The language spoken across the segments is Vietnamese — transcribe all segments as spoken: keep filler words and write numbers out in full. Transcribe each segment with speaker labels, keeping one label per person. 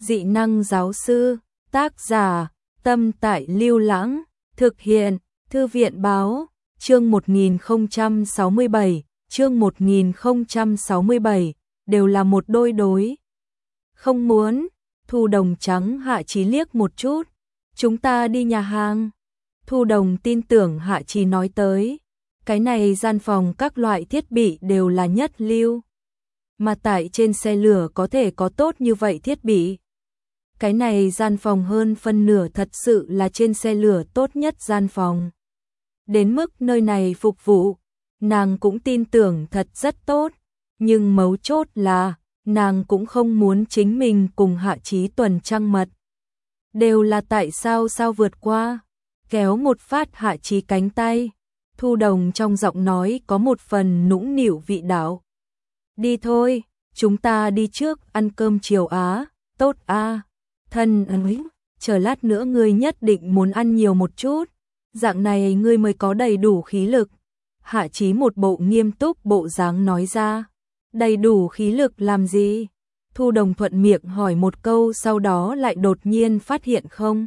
Speaker 1: Dị năng giáo sư, tác giả, Tâm Tại Lưu Lãng, thực hiện, Thư viện báo, chương một nghìn không trăm sáu mươi bảy, chương một nghìn không trăm sáu mươi bảy, đều là một đôi đối. Không muốn, Thu Đồng trắng Hạ Chí liếc một chút, chúng ta đi nhà hàng. Thu Đồng tin tưởng Hạ Chí nói tới, cái này gian phòng các loại thiết bị đều là nhất lưu. Mà tại trên xe lửa có thể có tốt như vậy thiết bị. Cái này gian phòng hơn phân nửa thật sự là trên xe lửa tốt nhất gian phòng. Đến mức nơi này phục vụ, nàng cũng tin tưởng thật rất tốt, nhưng mấu chốt là, nàng cũng không muốn chính mình cùng Hạ Chí tuần trăng mật. Đều là tại sao sao vượt qua, kéo một phát Hạ Chí cánh tay, Thu Đồng trong giọng nói có một phần nũng nịu vị đạo. Đi thôi, chúng ta đi trước ăn cơm chiều á, tốt a. Thân ơi, chờ lát nữa ngươi nhất định muốn ăn nhiều một chút, dạng này ngươi mới có đầy đủ khí lực. Hạ Chí một bộ nghiêm túc bộ dáng nói ra. Đầy đủ khí lực làm gì? Thu Đồng thuận miệng hỏi một câu, sau đó lại đột nhiên phát hiện không.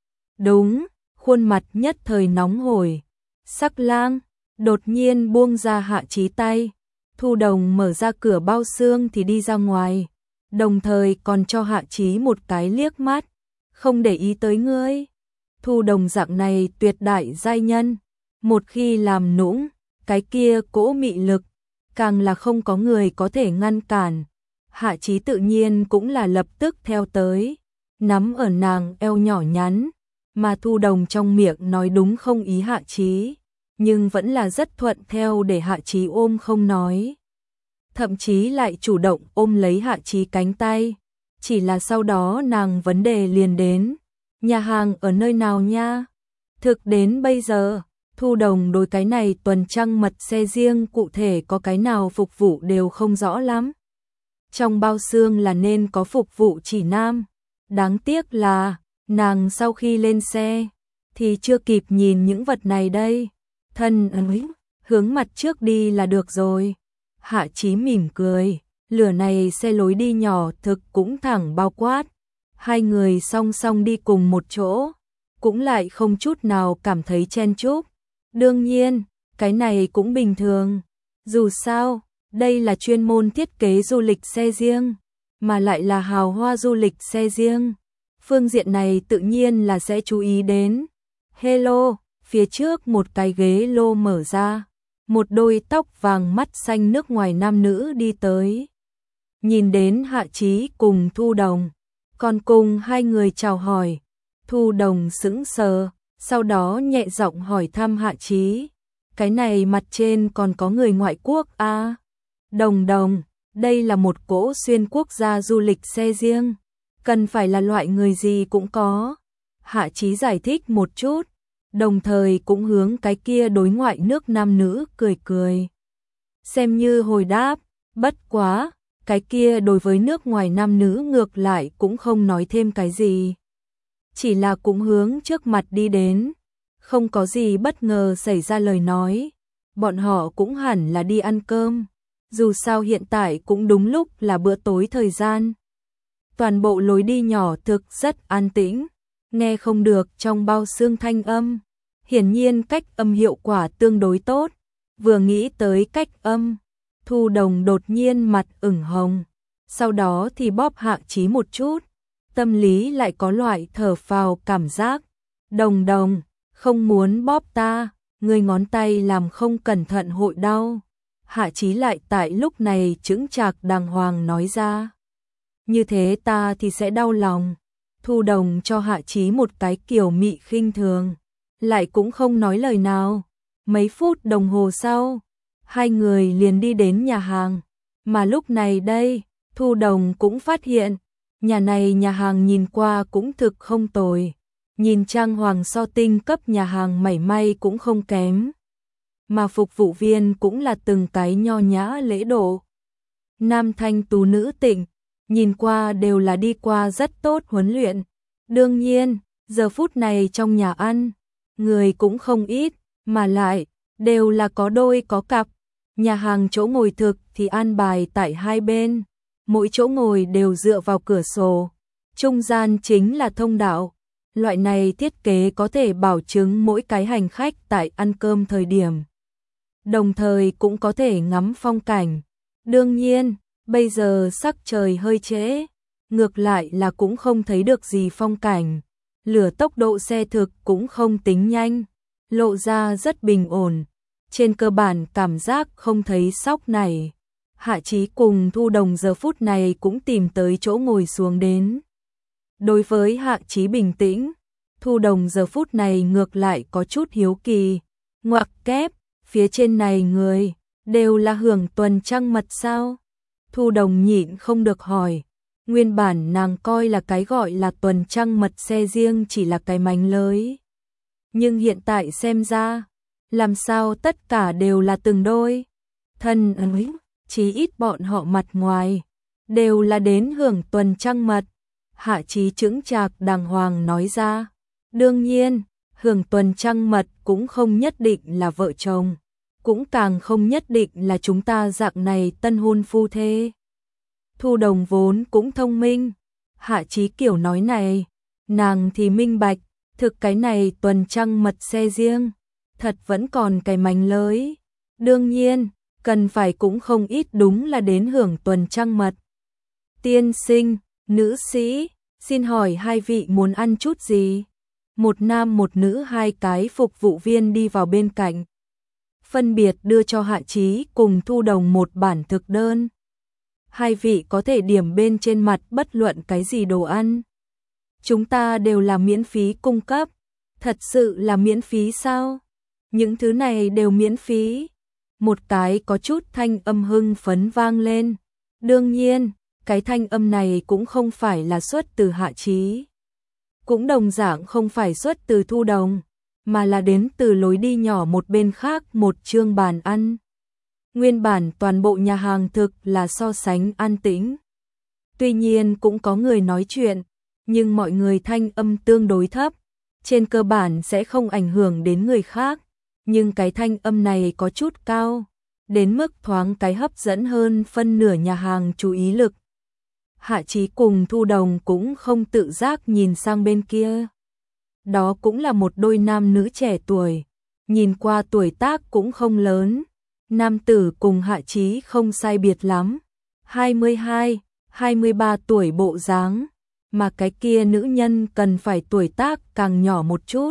Speaker 1: Đúng, khuôn mặt nhất thời nóng hổi. Sắc Lang đột nhiên buông ra Hạ Chí tay. Thu Đồng mở ra cửa bao xương thì đi ra ngoài, đồng thời còn cho Hạ Chí một cái liếc mắt, không để ý tới ngươi. Thu Đồng dạng này tuyệt đại giai nhân, một khi làm nũng, cái kia cỗ mị lực, càng là không có người có thể ngăn cản. Hạ Chí tự nhiên cũng là lập tức theo tới, nắm ở nàng eo nhỏ nhắn, mà Thu Đồng trong miệng nói đúng không ý Hạ Chí, nhưng vẫn là rất thuận theo để Hạ Chí ôm không nói. Thậm chí lại chủ động ôm lấy Hạ Chí cánh tay, chỉ là sau đó nàng vấn đề liền đến, nhà hàng ở nơi nào nha? Thực đến bây giờ, Thu Đồng đối cái này tuần trăng mật xe riêng cụ thể có cái nào phục vụ đều không rõ lắm. Trong bao xương là nên có phục vụ chỉ nam, đáng tiếc là, nàng sau khi lên xe, thì chưa kịp nhìn những vật này đây. Thân ơi, hướng mặt trước đi là được rồi. Hạ Chí mỉm cười, lửa này xe lối đi nhỏ thực cũng thẳng bao quát. Hai người song song đi cùng một chỗ, cũng lại không chút nào cảm thấy chen chúc. Đương nhiên, cái này cũng bình thường. Dù sao, đây là chuyên môn thiết kế du lịch xe riêng, mà lại là hào hoa du lịch xe riêng. Phương diện này tự nhiên là sẽ chú ý đến. Hello, phía trước một cái ghế lô mở ra, một đôi tóc vàng mắt xanh nước ngoài nam nữ đi tới. Nhìn đến Hạ Chí cùng Thu Đồng, còn cùng hai người chào hỏi. Thu Đồng sững sờ, sau đó nhẹ giọng hỏi thăm Hạ Chí, cái này mặt trên còn có người ngoại quốc à? Đồng Đồng, đây là một cỗ xuyên quốc gia du lịch xe riêng, cần phải là loại người gì cũng có. Hạ Chí giải thích một chút, đồng thời cũng hướng cái kia đối ngoại nước nam nữ cười cười. Xem như hồi đáp, bất quá, cái kia đối với nước ngoài nam nữ ngược lại cũng không nói thêm cái gì. Chỉ là cũng hướng trước mặt đi đến, không có gì bất ngờ xảy ra lời nói. Bọn họ cũng hẳn là đi ăn cơm, dù sao hiện tại cũng đúng lúc là bữa tối thời gian. Toàn bộ lối đi nhỏ thực rất an tĩnh, nghe không được trong bao xương thanh âm. Hiển nhiên cách âm hiệu quả tương đối tốt. Vừa nghĩ tới cách âm, Thu Đồng đột nhiên mặt ửng hồng, sau đó thì bóp Hạ Chí một chút, tâm lý lại có loại thở phào cảm giác. Đồng Đồng, không muốn bóp ta, người ngón tay làm không cẩn thận hội đau. Hạ Chí lại tại lúc này chững chạc đàng hoàng nói ra. Như thế ta thì sẽ đau lòng. Thu Đồng cho Hạ Chí một cái kiểu mị khinh thường, lại cũng không nói lời nào. Mấy phút đồng hồ sau, hai người liền đi đến nhà hàng. Mà lúc này đây, Thu Đồng cũng phát hiện, nhà này nhà hàng nhìn qua cũng thực không tồi. Nhìn trang hoàng so tinh cấp nhà hàng mảy may cũng không kém. Mà phục vụ viên cũng là từng cái nho nhã lễ độ. Nam thanh tú nữ tịnh, nhìn qua đều là đi qua rất tốt huấn luyện. Đương nhiên, giờ phút này trong nhà ăn, người cũng không ít, mà lại, đều là có đôi có cặp. Nhà hàng chỗ ngồi thực thì an bài tại hai bên, mỗi chỗ ngồi đều dựa vào cửa sổ. trung gian chính là thông đạo. Loại này thiết kế có thể bảo chứng mỗi cái hành khách tại ăn cơm thời điểm, đồng thời cũng có thể ngắm phong cảnh. Đương nhiên, bây giờ sắc trời hơi trễ, ngược lại là cũng không thấy được gì phong cảnh. Lửa tốc độ xe thực cũng không tính nhanh, lộ ra rất bình ổn. Trên cơ bản cảm giác không thấy sóc này. Hạ Chí cùng Thu Đồng giờ phút này cũng tìm tới chỗ ngồi xuống đến. Đối với Hạ Chí bình tĩnh, Thu Đồng giờ phút này ngược lại có chút hiếu kỳ. Ngoặc kép, phía trên này người, đều là hưởng tuần trăng mật sao? Thu Đồng nhịn không được hỏi. Nguyên bản nàng coi là cái gọi là tuần trăng mật xe riêng chỉ là cái mánh lới. Nhưng hiện tại xem ra, làm sao tất cả đều là từng đôi. Thân ấy, chí ít bọn họ mặt ngoài, đều là đến hưởng tuần trăng mật. Hạ Chí chững chạc đàng hoàng nói ra. Đương nhiên, hưởng tuần trăng mật cũng không nhất định là vợ chồng, cũng càng không nhất định là chúng ta dạng này tân hôn phu thê. Thu Đồng vốn cũng thông minh, Hạ Chí kiểu nói này, nàng thì minh bạch, thực cái này tuần trăng mật xe riêng, thật vẫn còn cái mánh lới. Đương nhiên, cần phải cũng không ít đúng là đến hưởng tuần trăng mật. Tiên sinh, nữ sĩ, xin hỏi hai vị muốn ăn chút gì? Một nam một nữ hai cái phục vụ viên đi vào bên cạnh, phân biệt đưa cho Hạ Chí cùng Thu Đồng một bản thực đơn. Hai vị có thể điểm bên trên mặt bất luận cái gì đồ ăn. Chúng ta đều là miễn phí cung cấp. Thật sự là miễn phí sao? Những thứ này đều miễn phí. Một cái có chút thanh âm hưng phấn vang lên. Đương nhiên, cái thanh âm này cũng không phải là xuất từ Hạ Chí, cũng đồng dạng không phải xuất từ Thu Đồng, mà là đến từ lối đi nhỏ một bên khác một chương bàn ăn. Nguyên bản toàn bộ nhà hàng thực là so sánh an tĩnh. Tuy nhiên cũng có người nói chuyện, nhưng mọi người thanh âm tương đối thấp, trên cơ bản sẽ không ảnh hưởng đến người khác. Nhưng cái thanh âm này có chút cao, đến mức thoáng cái hấp dẫn hơn phân nửa nhà hàng chú ý lực. Hạ Chí cùng Thu Đồng cũng không tự giác nhìn sang bên kia. Đó cũng là một đôi nam nữ trẻ tuổi, nhìn qua tuổi tác cũng không lớn. Nam tử cùng Hạ Chí không sai biệt lắm, hai mươi hai, hai mươi ba tuổi bộ dáng, mà cái kia nữ nhân cần phải tuổi tác càng nhỏ một chút.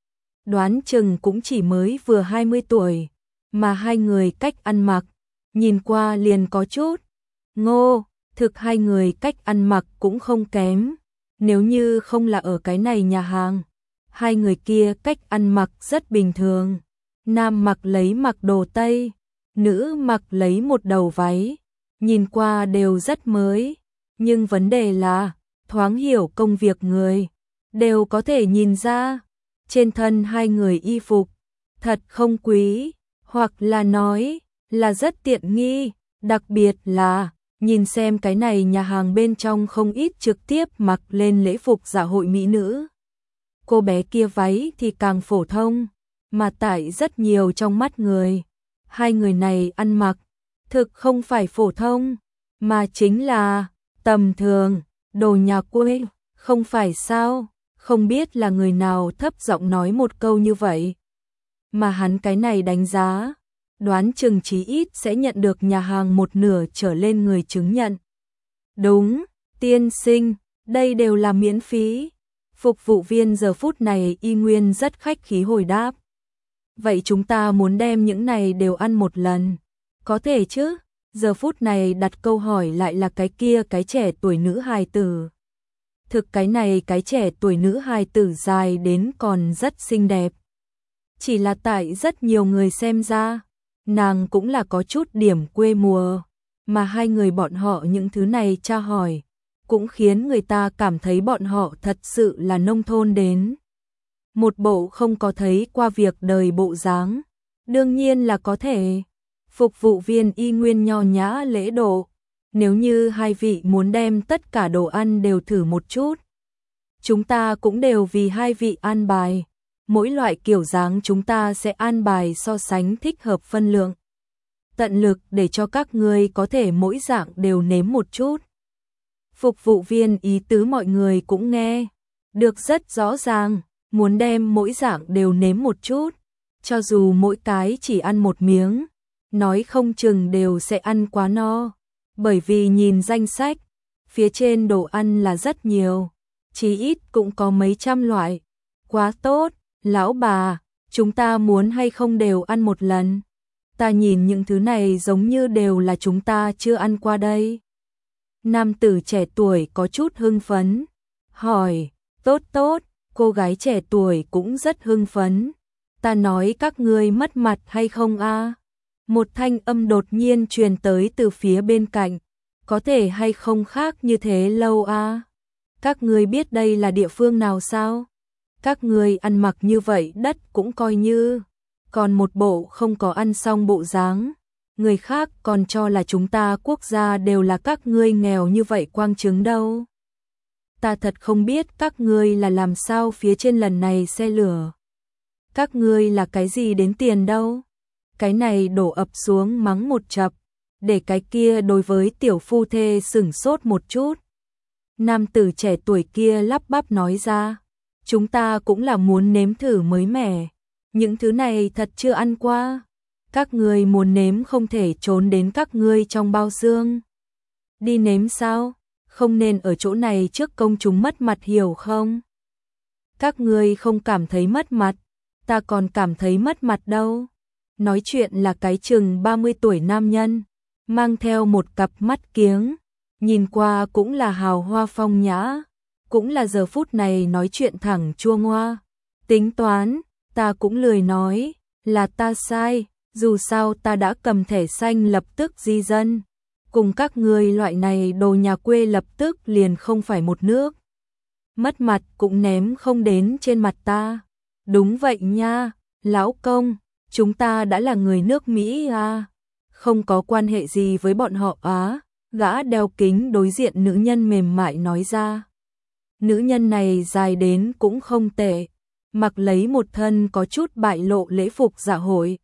Speaker 1: Đoán chừng cũng chỉ mới vừa hai mươi tuổi, mà hai người cách ăn mặc, nhìn qua liền có chút ngô, thực hai người cách ăn mặc cũng không kém. Nếu như không là ở cái này nhà hàng, hai người kia cách ăn mặc rất bình thường. Nam mặc lấy mặc đồ Tây, nữ mặc lấy một đầu váy, nhìn qua đều rất mới. Nhưng vấn đề là, thoáng hiểu công việc người, đều có thể nhìn ra. Trên thân hai người y phục, thật không quý, hoặc là nói, là rất tiện nghi. Đặc biệt là, nhìn xem cái này nhà hàng bên trong không ít trực tiếp mặc lên lễ phục dạ hội mỹ nữ. Cô bé kia váy thì càng phổ thông, mà tại rất nhiều trong mắt người, hai người này ăn mặc, thực không phải phổ thông, mà chính là tầm thường, đồ nhà quê, không phải sao? Không biết là người nào thấp giọng nói một câu như vậy, mà hắn cái này đánh giá, đoán chừng chí ít sẽ nhận được nhà hàng một nửa trở lên người chứng nhận. Đúng, tiên sinh, đây đều là miễn phí. Phục vụ viên giờ phút này y nguyên rất khách khí hồi đáp. Vậy chúng ta muốn đem những này đều ăn một lần, có thể chứ? Giờ phút này đặt câu hỏi lại là cái kia cái trẻ tuổi nữ hài tử. Thực cái này cái trẻ tuổi nữ hài tử dài đến còn rất xinh đẹp. Chỉ là tại rất nhiều người xem ra, nàng cũng là có chút điểm quê mùa, mà hai người bọn họ những thứ này tra hỏi, cũng khiến người ta cảm thấy bọn họ thật sự là nông thôn đến. Một bộ không có thấy qua việc đời bộ dáng, đương nhiên là có thể. Phục vụ viên y nguyên nho nhã lễ độ. Nếu như hai vị muốn đem tất cả đồ ăn đều thử một chút, chúng ta cũng đều vì hai vị an bài. Mỗi loại kiểu dáng chúng ta sẽ an bài so sánh thích hợp phân lượng. Tận lực để cho các ngươi có thể mỗi dạng đều nếm một chút. Phục vụ viên ý tứ mọi người cũng nghe được rất rõ ràng, muốn đem mỗi dạng đều nếm một chút, cho dù mỗi cái chỉ ăn một miếng, nói không chừng đều sẽ ăn quá no, bởi vì nhìn danh sách, phía trên đồ ăn là rất nhiều, chí ít cũng có mấy trăm loại. Quá tốt, lão bà, chúng ta muốn hay không đều ăn một lần. Ta nhìn những thứ này giống như đều là chúng ta chưa ăn qua đây. Nam tử trẻ tuổi có chút hưng phấn, hỏi, tốt tốt, cô gái trẻ tuổi cũng rất hưng phấn. Ta nói các ngươi mất mặt hay không a? Một thanh âm đột nhiên truyền tới từ phía bên cạnh, có thể hay không khác như thế lâu a? Các ngươi biết đây là địa phương nào sao? Các ngươi ăn mặc như vậy đất cũng coi như, còn một bộ không có ăn xong bộ dáng. Người khác còn cho là chúng ta quốc gia đều là các ngươi nghèo như vậy quang chứng đâu. Ta thật không biết các ngươi là làm sao phía trên lần này xe lửa. Các ngươi là cái gì đến tiền đâu. Cái này đổ ập xuống mắng một chập, để cái kia đối với tiểu phu thê sửng sốt một chút. Nam tử trẻ tuổi kia lắp bắp nói ra, chúng ta cũng là muốn nếm thử mới mẻ, những thứ này thật chưa ăn qua. Các ngươi muốn nếm không thể trốn đến các ngươi trong bao xương. Đi nếm sao? Không nên ở chỗ này trước công chúng mất mặt hiểu không? Các ngươi không cảm thấy mất mặt, ta còn cảm thấy mất mặt đâu. Nói chuyện là cái chừng ba mươi tuổi nam nhân, mang theo một cặp mắt kiếng, nhìn qua cũng là hào hoa phong nhã, cũng là giờ phút này nói chuyện thẳng chua ngoa. Tính toán, ta cũng lười nói, là ta sai, dù sao ta đã cầm thẻ xanh lập tức di dân. Cùng các ngươi loại này đồ nhà quê lập tức liền không phải một nước. Mất mặt cũng ném không đến trên mặt ta. Đúng vậy nha, lão công, chúng ta đã là người nước Mỹ à. Không có quan hệ gì với bọn họ á. Gã đeo kính đối diện nữ nhân mềm mại nói ra. Nữ nhân này dài đến cũng không tệ, mặc lấy một thân có chút bại lộ lễ phục dạ hội.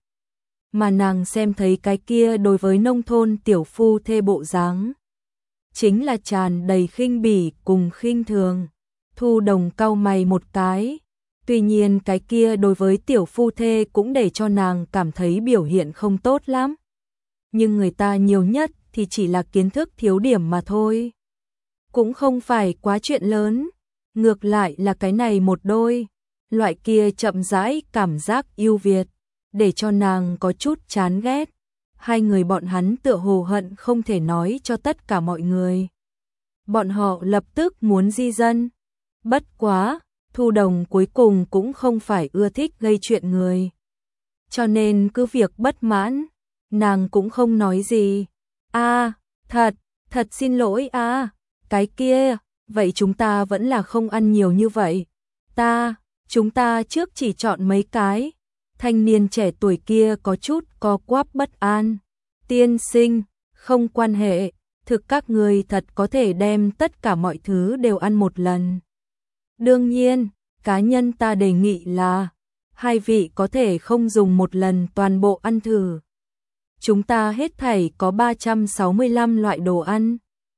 Speaker 1: Mà nàng xem thấy cái kia đối với nông thôn tiểu phu thê bộ dáng, chính là tràn đầy khinh bỉ cùng khinh thường. Thu Đồng cau mày một cái, tuy nhiên cái kia đối với tiểu phu thê cũng để cho nàng cảm thấy biểu hiện không tốt lắm. Nhưng người ta nhiều nhất thì chỉ là kiến thức thiếu điểm mà thôi. Cũng không phải quá chuyện lớn, ngược lại là cái này một đôi, loại kia chậm rãi cảm giác yêu Việt, để cho nàng có chút chán ghét. Hai người bọn hắn tựa hồ hận không thể nói cho tất cả mọi người. Bọn họ lập tức muốn di dân. Bất quá, Thu Đồng cuối cùng cũng không phải ưa thích gây chuyện người. Cho nên cứ việc bất mãn, nàng cũng không nói gì. A, thật, thật xin lỗi a, à, cái kia, vậy chúng ta vẫn là không ăn nhiều như vậy. Ta, chúng ta trước chỉ chọn mấy cái. Thanh niên trẻ tuổi kia có chút co quắp bất an. Tiên sinh, không quan hệ, thực các người thật có thể đem tất cả mọi thứ đều ăn một lần. Đương nhiên, cá nhân ta đề nghị là, hai vị có thể không dùng một lần toàn bộ ăn thử. Chúng ta hết thảy có ba trăm sáu mươi lăm loại đồ ăn,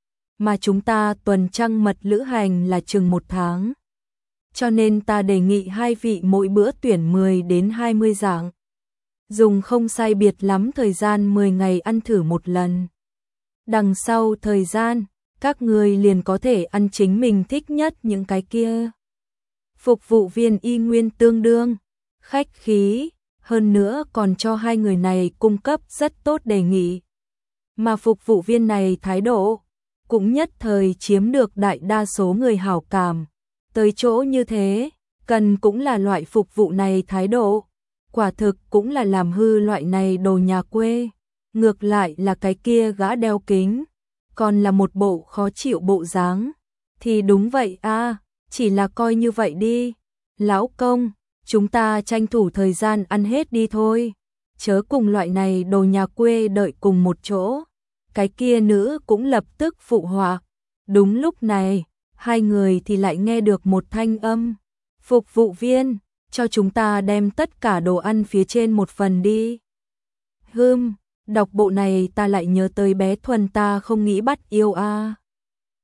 Speaker 1: mà chúng ta tuần trăng mật lữ hành là chừng một tháng. Cho nên ta đề nghị hai vị mỗi bữa tuyển mười đến hai mươi dạng. Dùng không sai biệt lắm thời gian mười ngày ăn thử một lần. Đằng sau thời gian, các người liền có thể ăn chính mình thích nhất những cái kia. Phục vụ viên y nguyên tương đương, khách khí, hơn nữa còn cho hai người này cung cấp rất tốt đề nghị. Mà phục vụ viên này thái độ, cũng nhất thời chiếm được đại đa số người hảo cảm. Tới chỗ như thế, cần cũng là loại phục vụ này thái độ, quả thực cũng là làm hư loại này đồ nhà quê. Ngược lại là cái kia gã đeo kính, còn là một bộ khó chịu bộ dáng. Thì đúng vậy a, chỉ là coi như vậy đi. Lão công, chúng ta tranh thủ thời gian ăn hết đi thôi. Chớ cùng loại này đồ nhà quê đợi cùng một chỗ. Cái kia nữ cũng lập tức phụ họa. Đúng lúc này, hai người thì lại nghe được một thanh âm. Phục vụ viên, cho chúng ta đem tất cả đồ ăn phía trên một phần đi. Hừm, đọc bộ này ta lại nhớ tới bé Thuần ta không nghĩ bắt yêu a.